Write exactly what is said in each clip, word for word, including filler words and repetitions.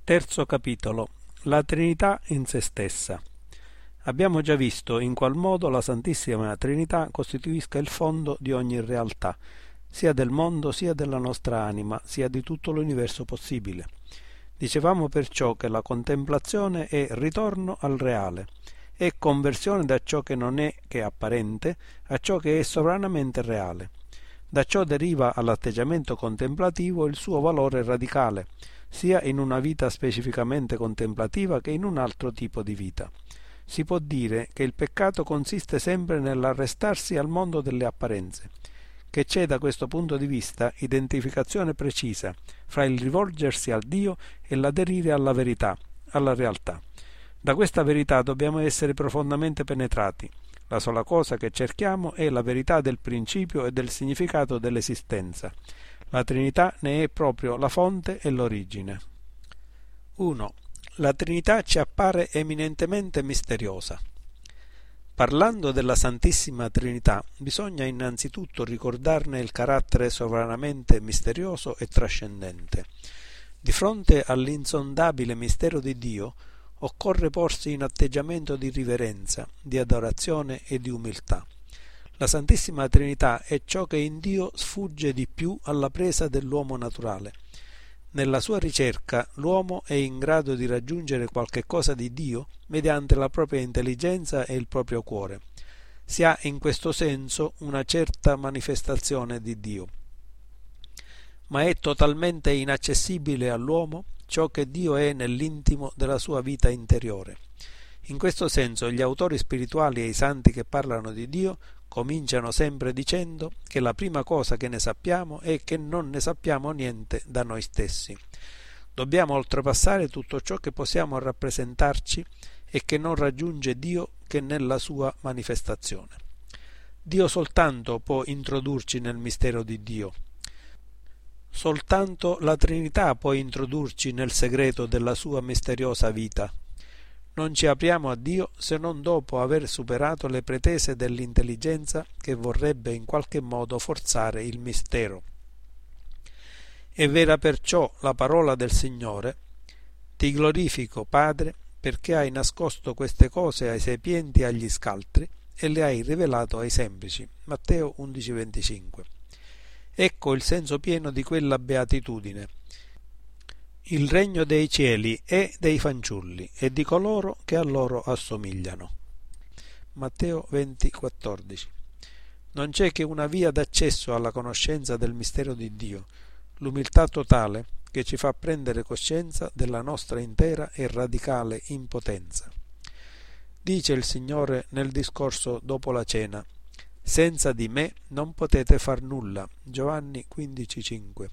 Terzo capitolo. La Trinità in se stessa. Abbiamo già visto in qual modo la Santissima Trinità costituisca il fondo di ogni realtà, sia del mondo, sia della nostra anima, sia di tutto l'universo possibile. Dicevamo perciò che la contemplazione è ritorno al reale, è conversione da ciò che non è che apparente a ciò che è sovranamente reale. Da ciò deriva all'atteggiamento contemplativo il suo valore radicale, sia in una vita specificamente contemplativa che in un altro tipo di vita. Si può dire che il peccato consiste sempre nell'arrestarsi al mondo delle apparenze, che c'è da questo punto di vista identificazione precisa fra il rivolgersi al Dio e l'aderire alla verità, alla realtà. Da questa verità dobbiamo essere profondamente penetrati. La sola cosa che cerchiamo è la verità del principio e del significato dell'esistenza. La Trinità ne è proprio la fonte e l'origine. uno. La Trinità ci appare eminentemente misteriosa. Parlando della Santissima Trinità, bisogna innanzitutto ricordarne il carattere sovranamente misterioso e trascendente. Di fronte all'insondabile mistero di Dio, occorre porsi in atteggiamento di riverenza, di adorazione e di umiltà. La Santissima Trinità è ciò che in Dio sfugge di più alla presa dell'uomo naturale. Nella sua ricerca l'uomo è in grado di raggiungere qualche cosa di Dio mediante la propria intelligenza e il proprio cuore. Si ha in questo senso una certa manifestazione di Dio. Ma è totalmente inaccessibile all'uomo ciò che Dio è nell'intimo della sua vita interiore. In questo senso gli autori spirituali e i santi che parlano di Dio cominciano sempre dicendo che la prima cosa che ne sappiamo è che non ne sappiamo niente da noi stessi. Dobbiamo oltrepassare tutto ciò che possiamo rappresentarci e che non raggiunge Dio che nella sua manifestazione. Dio soltanto può introdurci nel mistero di Dio. Soltanto la Trinità può introdurci nel segreto della sua misteriosa vita. Non ci apriamo a Dio se non dopo aver superato le pretese dell'intelligenza che vorrebbe in qualche modo forzare il mistero. È vera perciò la parola del Signore: «Ti glorifico, Padre, perché hai nascosto queste cose ai sapienti e agli scaltri e le hai rivelato ai semplici». Matteo undici venticinque. Ecco il senso pieno di quella beatitudine. Il regno dei cieli è dei fanciulli e di coloro che a loro assomigliano. Matteo venti quattordici. Non c'è che una via d'accesso alla conoscenza del mistero di Dio, l'umiltà totale che ci fa prendere coscienza della nostra intera e radicale impotenza. Dice il Signore nel discorso dopo la cena: «Senza di me non potete far nulla». Giovanni quindici cinque.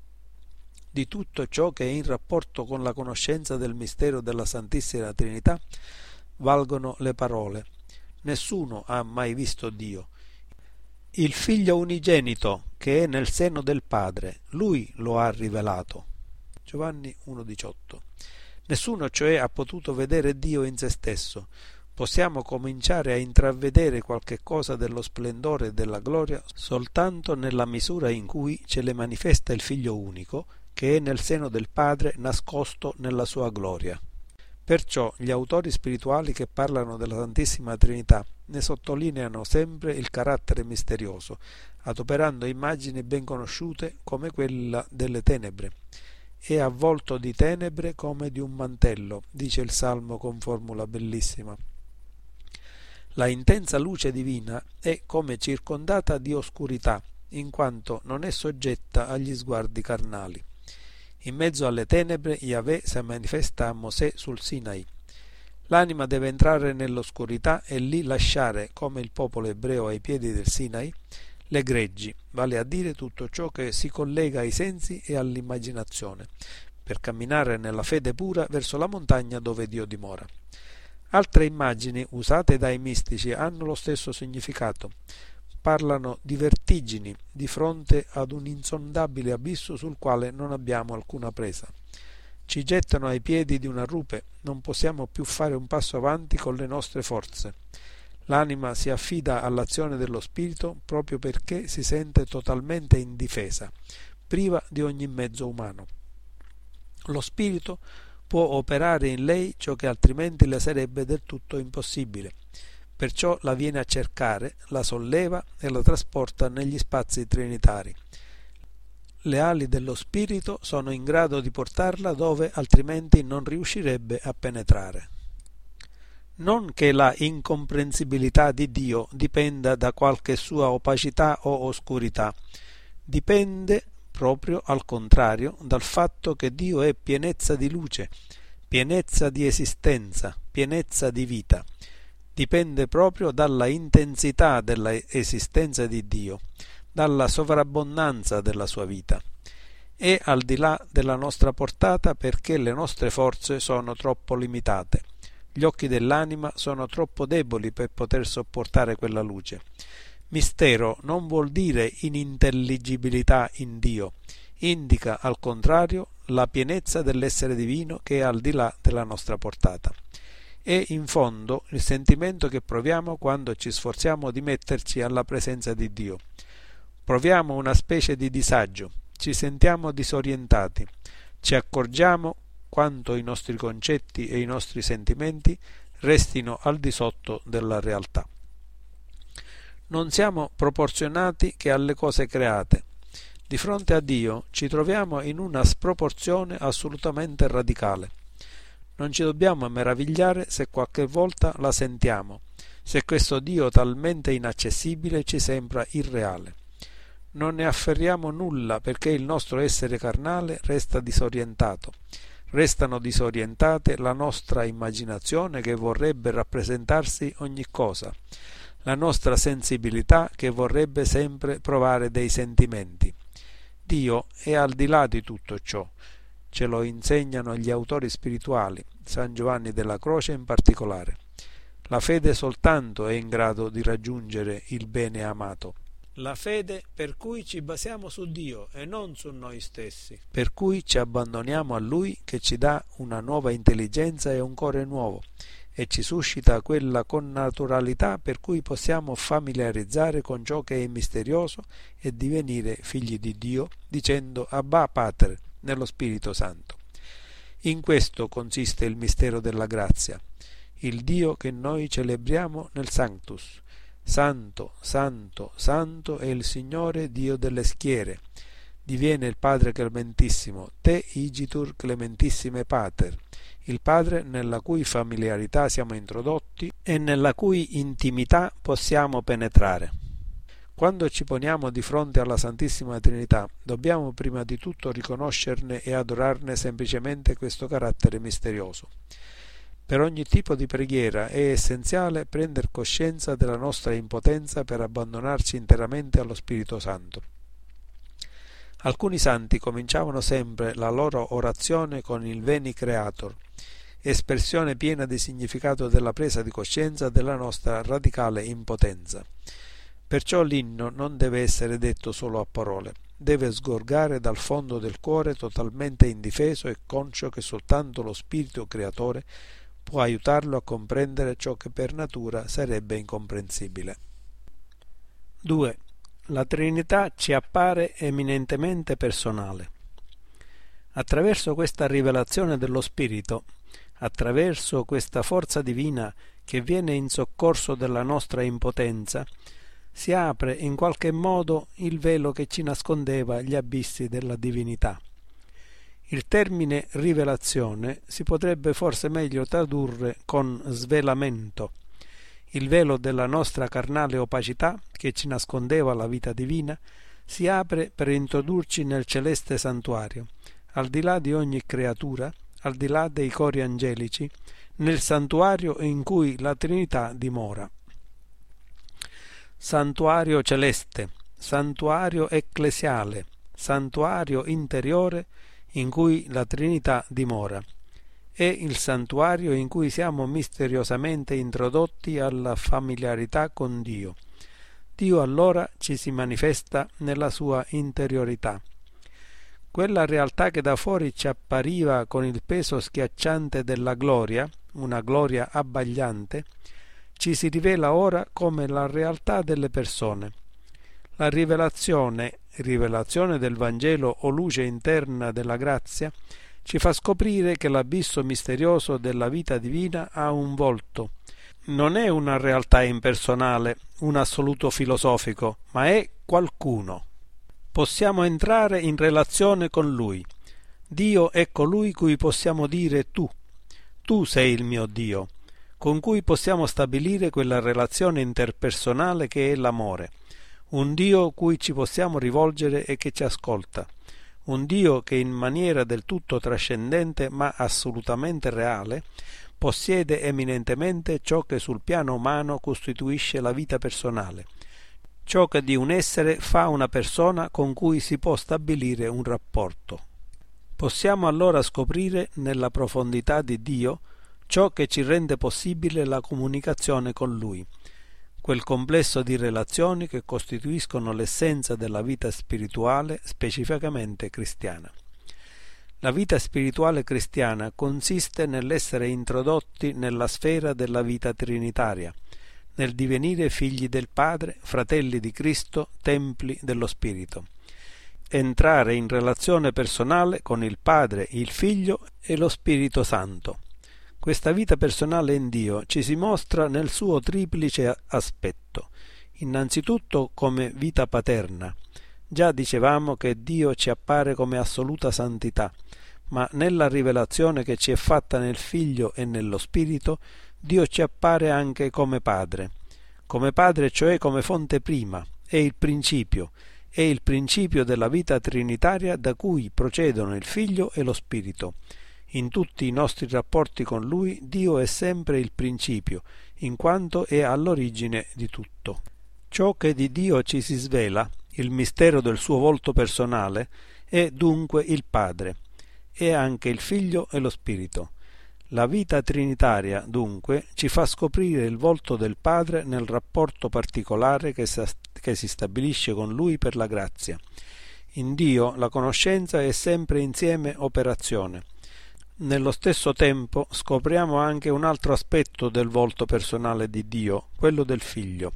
Di tutto ciò che è in rapporto con la conoscenza del mistero della Santissima Trinità valgono le parole: «Nessuno ha mai visto Dio. Il Figlio unigenito che è nel seno del Padre, Lui lo ha rivelato». Giovanni uno diciotto. Nessuno cioè ha potuto vedere Dio in se stesso. Possiamo cominciare a intravedere qualche cosa dello splendore e della gloria soltanto nella misura in cui ce le manifesta il Figlio unico, che è nel seno del Padre nascosto nella sua gloria. Perciò gli autori spirituali che parlano della Santissima Trinità ne sottolineano sempre il carattere misterioso, adoperando immagini ben conosciute come quella delle tenebre. È avvolto di tenebre come di un mantello, dice il Salmo con formula bellissima. La intensa luce divina è come circondata di oscurità, in quanto non è soggetta agli sguardi carnali. In mezzo alle tenebre Yahweh si manifesta a Mosè sul Sinai. L'anima deve entrare nell'oscurità e lì lasciare, come il popolo ebreo ai piedi del Sinai, le greggi, vale a dire tutto ciò che si collega ai sensi e all'immaginazione, per camminare nella fede pura verso la montagna dove Dio dimora. Altre immagini usate dai mistici hanno lo stesso significato. Parlano di vertigini di fronte ad un insondabile abisso sul quale non abbiamo alcuna presa. Ci gettano ai piedi di una rupe, non possiamo più fare un passo avanti con le nostre forze. L'anima si affida all'azione dello spirito proprio perché si sente totalmente indifesa, priva di ogni mezzo umano. Lo spirito può operare in lei ciò che altrimenti le sarebbe del tutto impossibile. Perciò la viene a cercare, la solleva e la trasporta negli spazi trinitari. Le ali dello spirito sono in grado di portarla dove altrimenti non riuscirebbe a penetrare. Non che la incomprensibilità di Dio dipenda da qualche sua opacità o oscurità, dipende proprio al contrario dal fatto che Dio è pienezza di luce, pienezza di esistenza, pienezza di vita. Dipende proprio dalla intensità della esistenza di Dio, dalla sovrabbondanza della sua vita. È al di là della nostra portata perché le nostre forze sono troppo limitate. Gli occhi dell'anima sono troppo deboli per poter sopportare quella luce. Mistero non vuol dire inintelligibilità in Dio, indica al contrario la pienezza dell'essere divino che è al di là della nostra portata. È in fondo il sentimento che proviamo quando ci sforziamo di metterci alla presenza di Dio. Proviamo una specie di disagio, ci sentiamo disorientati, ci accorgiamo quanto i nostri concetti e i nostri sentimenti restino al di sotto della realtà. Non siamo proporzionati che alle cose create. Di fronte a Dio ci troviamo in una sproporzione assolutamente radicale. Non ci dobbiamo meravigliare se qualche volta la sentiamo, se questo Dio talmente inaccessibile ci sembra irreale. Non ne afferriamo nulla perché il nostro essere carnale resta disorientato. Restano disorientate la nostra immaginazione che vorrebbe rappresentarsi ogni cosa, la nostra sensibilità che vorrebbe sempre provare dei sentimenti. Dio è al di là di tutto ciò. Ce lo insegnano gli autori spirituali, San Giovanni della Croce in particolare. La fede soltanto è in grado di raggiungere il bene amato. La fede per cui ci basiamo su Dio e non su noi stessi, per cui ci abbandoniamo a Lui che ci dà una nuova intelligenza e un cuore nuovo e ci suscita quella connaturalità per cui possiamo familiarizzare con ciò che è misterioso e divenire figli di Dio dicendo Abba Pater nello Spirito Santo. In questo consiste il mistero della grazia, il Dio che noi celebriamo nel Sanctus. Santo, santo, santo è il Signore Dio delle schiere. Diviene il Padre Clementissimo, te igitur Clementissime Pater, il Padre nella cui familiarità siamo introdotti e nella cui intimità possiamo penetrare. Quando ci poniamo di fronte alla Santissima Trinità, dobbiamo prima di tutto riconoscerne e adorarne semplicemente questo carattere misterioso. Per ogni tipo di preghiera è essenziale prendere coscienza della nostra impotenza per abbandonarci interamente allo Spirito Santo. Alcuni santi cominciavano sempre la loro orazione con il Veni Creator, espressione piena di significato della presa di coscienza della nostra radicale impotenza. Perciò l'inno non deve essere detto solo a parole, deve sgorgare dal fondo del cuore totalmente indifeso e conscio che soltanto lo Spirito Creatore può aiutarlo a comprendere ciò che per natura sarebbe incomprensibile. due. La Trinità ci appare eminentemente personale. Attraverso questa rivelazione dello Spirito, attraverso questa forza divina che viene in soccorso della nostra impotenza, si apre in qualche modo il velo che ci nascondeva gli abissi della divinità. Il termine rivelazione si potrebbe forse meglio tradurre con svelamento. Il velo della nostra carnale opacità, che ci nascondeva la vita divina, si apre per introdurci nel celeste santuario, al di là di ogni creatura, al di là dei cori angelici, nel santuario in cui la Trinità dimora. Santuario celeste, santuario ecclesiale, santuario interiore in cui la Trinità dimora. È il santuario in cui siamo misteriosamente introdotti alla familiarità con Dio. Dio allora ci si manifesta nella sua interiorità. Quella realtà che da fuori ci appariva con il peso schiacciante della gloria, una gloria abbagliante, ci si rivela ora come la realtà delle persone. La rivelazione, rivelazione del Vangelo o luce interna della grazia, ci fa scoprire che l'abisso misterioso della vita divina ha un volto. Non è una realtà impersonale, un assoluto filosofico, ma è qualcuno. Possiamo entrare in relazione con Lui. Dio è colui cui possiamo dire tu. Tu sei il mio Dio, con cui possiamo stabilire quella relazione interpersonale che è l'amore. Un Dio cui ci possiamo rivolgere e che ci ascolta. Un Dio che in maniera del tutto trascendente ma assolutamente reale possiede eminentemente ciò che sul piano umano costituisce la vita personale, ciò che di un essere fa una persona con cui si può stabilire un rapporto. Possiamo allora scoprire nella profondità di Dio ciò che ci rende possibile la comunicazione con Lui, quel complesso di relazioni che costituiscono l'essenza della vita spirituale specificamente cristiana. La vita spirituale cristiana consiste nell'essere introdotti nella sfera della vita trinitaria, nel divenire figli del Padre, fratelli di Cristo, templi dello Spirito. Entrare in relazione personale con il Padre, il Figlio e lo Spirito Santo. Questa vita personale in Dio ci si mostra nel suo triplice aspetto. Innanzitutto come vita paterna. Già dicevamo che Dio ci appare come assoluta santità, ma nella rivelazione che ci è fatta nel Figlio e nello Spirito, Dio ci appare anche come Padre. Come Padre, cioè come fonte prima, è il principio, è il principio della vita trinitaria da cui procedono il Figlio e lo Spirito. In tutti i nostri rapporti con Lui, Dio è sempre il principio, in quanto è all'origine di tutto. Ciò che di Dio ci si svela, il mistero del suo volto personale, è dunque il Padre, e anche il Figlio e lo Spirito. La vita trinitaria, dunque, ci fa scoprire il volto del Padre nel rapporto particolare che si stabilisce con Lui per la grazia. In Dio la conoscenza è sempre insieme operazione. Nello stesso tempo scopriamo anche un altro aspetto del volto personale di Dio, quello del Figlio,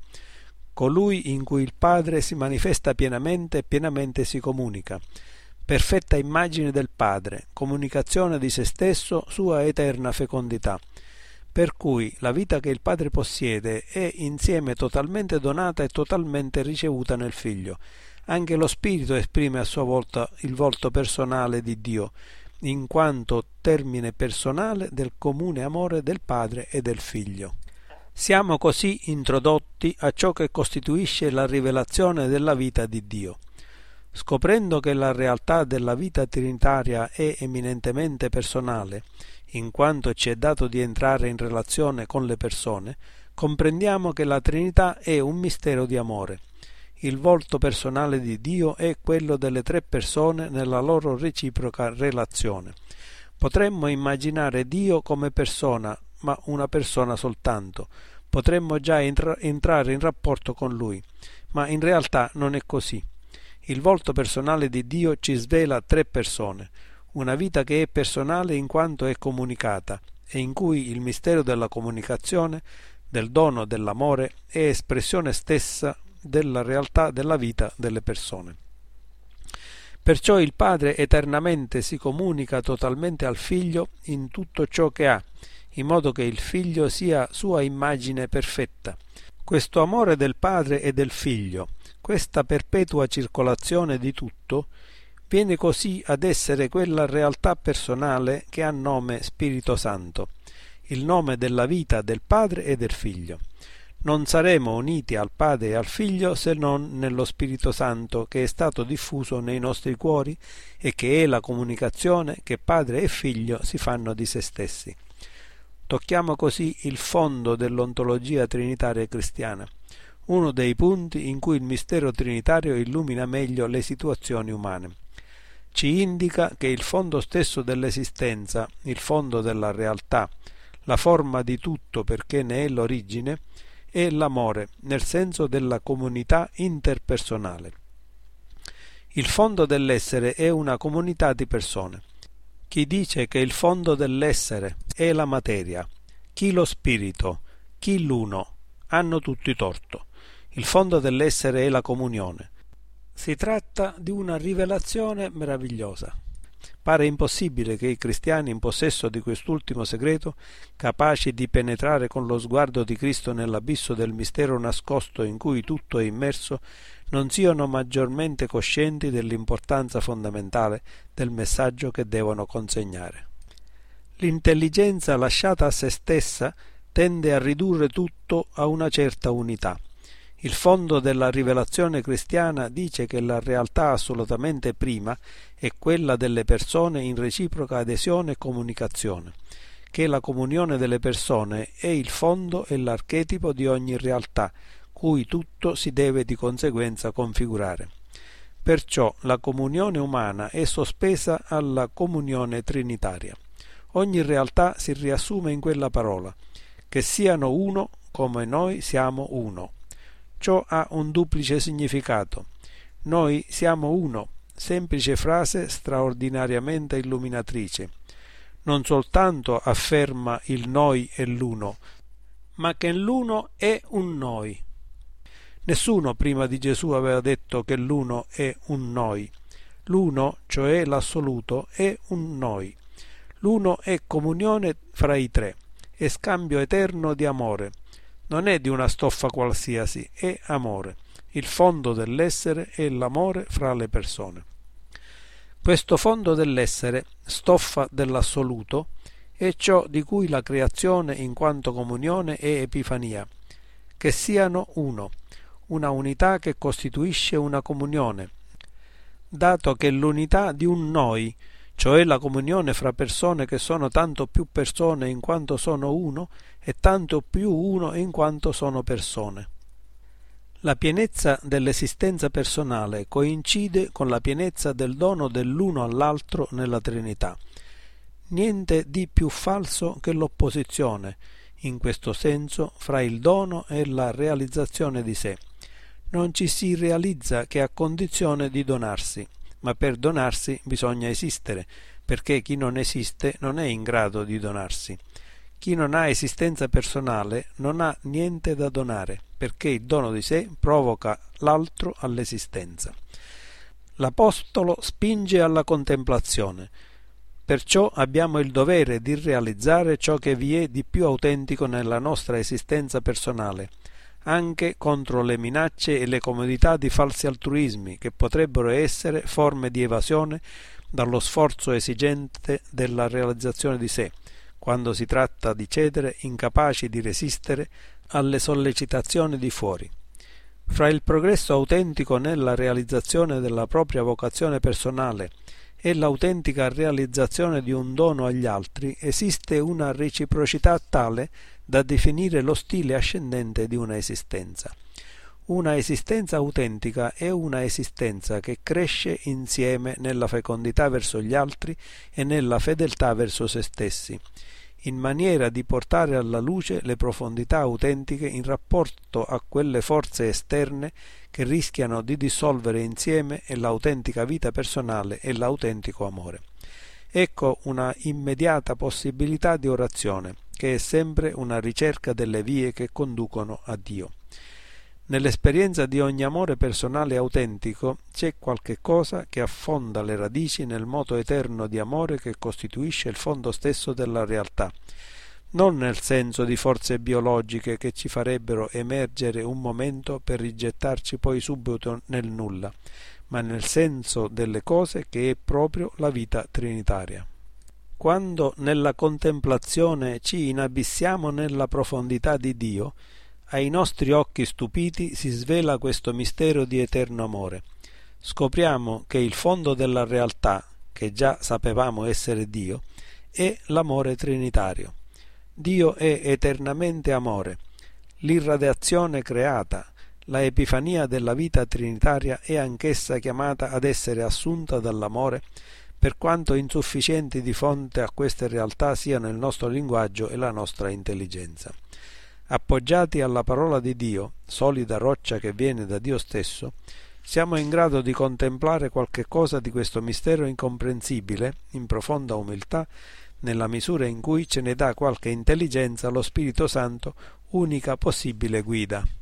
colui in cui il Padre si manifesta pienamente e pienamente si comunica. Perfetta immagine del Padre, comunicazione di se stesso, sua eterna fecondità. Per cui la vita che il Padre possiede è insieme totalmente donata e totalmente ricevuta nel Figlio. Anche lo Spirito esprime a sua volta il volto personale di Dio, in quanto termine personale del comune amore del Padre e del Figlio. Siamo così introdotti a ciò che costituisce la rivelazione della vita di Dio. Scoprendo che la realtà della vita trinitaria è eminentemente personale, in quanto ci è dato di entrare in relazione con le persone, comprendiamo che la Trinità è un mistero di amore. Il volto personale di Dio è quello delle tre persone nella loro reciproca relazione. Potremmo immaginare Dio come persona, ma una persona soltanto. Potremmo già entra- entrare in rapporto con Lui, ma in realtà non è così. Il volto personale di Dio ci svela tre persone, una vita che è personale in quanto è comunicata e in cui il mistero della comunicazione, del dono dell'amore è espressione stessa della realtà della vita delle persone. Perciò il Padre eternamente si comunica totalmente al Figlio in tutto ciò che ha, in modo che il Figlio sia sua immagine perfetta. Questo amore del Padre e del Figlio, questa perpetua circolazione di tutto, viene così ad essere quella realtà personale che ha nome Spirito Santo, il nome della vita del Padre e del Figlio. Non saremo uniti al Padre e al Figlio se non nello Spirito Santo che è stato diffuso nei nostri cuori e che è la comunicazione che Padre e Figlio si fanno di se stessi. Tocchiamo così il fondo dell'ontologia trinitaria cristiana, uno dei punti in cui il mistero trinitario illumina meglio le situazioni umane. Ci indica che il fondo stesso dell'esistenza, il fondo della realtà, la forma di tutto perché ne è l'origine, è l'amore, nel senso della comunità interpersonale. Il fondo dell'essere è una comunità di persone. Chi dice che il fondo dell'essere è la materia, chi lo spirito, chi l'uno, hanno tutti torto. Il fondo dell'essere è la comunione. Si tratta di una rivelazione meravigliosa. Pare impossibile che i cristiani in possesso di quest'ultimo segreto, capaci di penetrare con lo sguardo di Cristo nell'abisso del mistero nascosto in cui tutto è immerso, non siano maggiormente coscienti dell'importanza fondamentale del messaggio che devono consegnare. L'intelligenza lasciata a se stessa tende a ridurre tutto a una certa unità. Il fondo della rivelazione cristiana dice che la realtà assolutamente prima è quella delle persone in reciproca adesione e comunicazione, che la comunione delle persone è il fondo e l'archetipo di ogni realtà, cui tutto si deve di conseguenza configurare. Perciò la comunione umana è sospesa alla comunione trinitaria. Ogni realtà si riassume in quella parola, che siano uno come noi siamo uno. Ciò ha un duplice significato. Noi siamo uno, semplice frase straordinariamente illuminatrice. Non soltanto afferma il noi e l'uno, ma che l'uno è un noi. Nessuno prima di Gesù aveva detto che l'uno è un noi. L'uno, cioè l'assoluto, è un noi. L'uno è comunione fra i tre, è scambio eterno di amore. Non è di una stoffa qualsiasi, è amore. Il fondo dell'essere è l'amore fra le persone. Questo fondo dell'essere, stoffa dell'assoluto, è ciò di cui la creazione in quanto comunione è epifania, che siano uno, una unità che costituisce una comunione, dato che l'unità di un noi, cioè la comunione fra persone che sono tanto più persone in quanto sono uno e tanto più uno in quanto sono persone. La pienezza dell'esistenza personale coincide con la pienezza del dono dell'uno all'altro nella Trinità. Niente di più falso che l'opposizione, in questo senso, fra il dono e la realizzazione di sé. Non ci si realizza che a condizione di donarsi, ma per donarsi bisogna esistere, perché chi non esiste non è in grado di donarsi. Chi non ha esistenza personale non ha niente da donare, perché il dono di sé provoca l'altro all'esistenza. L'Apostolo spinge alla contemplazione. Perciò abbiamo il dovere di realizzare ciò che vi è di più autentico nella nostra esistenza personale, anche contro le minacce e le comodità di falsi altruismi che potrebbero essere forme di evasione dallo sforzo esigente della realizzazione di sé, quando si tratta di cedere incapaci di resistere alle sollecitazioni di fuori. Fra il progresso autentico nella realizzazione della propria vocazione personale e l'autentica realizzazione di un dono agli altri esiste una reciprocità tale da definire lo stile ascendente di una esistenza. Una esistenza autentica è una esistenza che cresce insieme nella fecondità verso gli altri e nella fedeltà verso se stessi, in maniera di portare alla luce le profondità autentiche in rapporto a quelle forze esterne che rischiano di dissolvere insieme l'autentica vita personale e l'autentico amore. Ecco una immediata possibilità di orazione, che è sempre una ricerca delle vie che conducono a Dio. Nell'esperienza di ogni amore personale autentico c'è qualche cosa che affonda le radici nel moto eterno di amore che costituisce il fondo stesso della realtà, non nel senso di forze biologiche che ci farebbero emergere un momento per rigettarci poi subito nel nulla, ma nel senso delle cose che è proprio la vita trinitaria. Quando nella contemplazione ci inabissiamo nella profondità di Dio, ai nostri occhi stupiti si svela questo mistero di eterno amore. Scopriamo che il fondo della realtà, che già sapevamo essere Dio, è l'amore trinitario. Dio è eternamente amore. L'irradiazione creata, la epifania della vita trinitaria è anch'essa chiamata ad essere assunta dall'amore, per quanto insufficienti di fronte a queste realtà siano il nostro linguaggio e la nostra intelligenza. Appoggiati alla parola di Dio, solida roccia che viene da Dio stesso, siamo in grado di contemplare qualche cosa di questo mistero incomprensibile, in profonda umiltà, nella misura in cui ce ne dà qualche intelligenza lo Spirito Santo, unica possibile guida.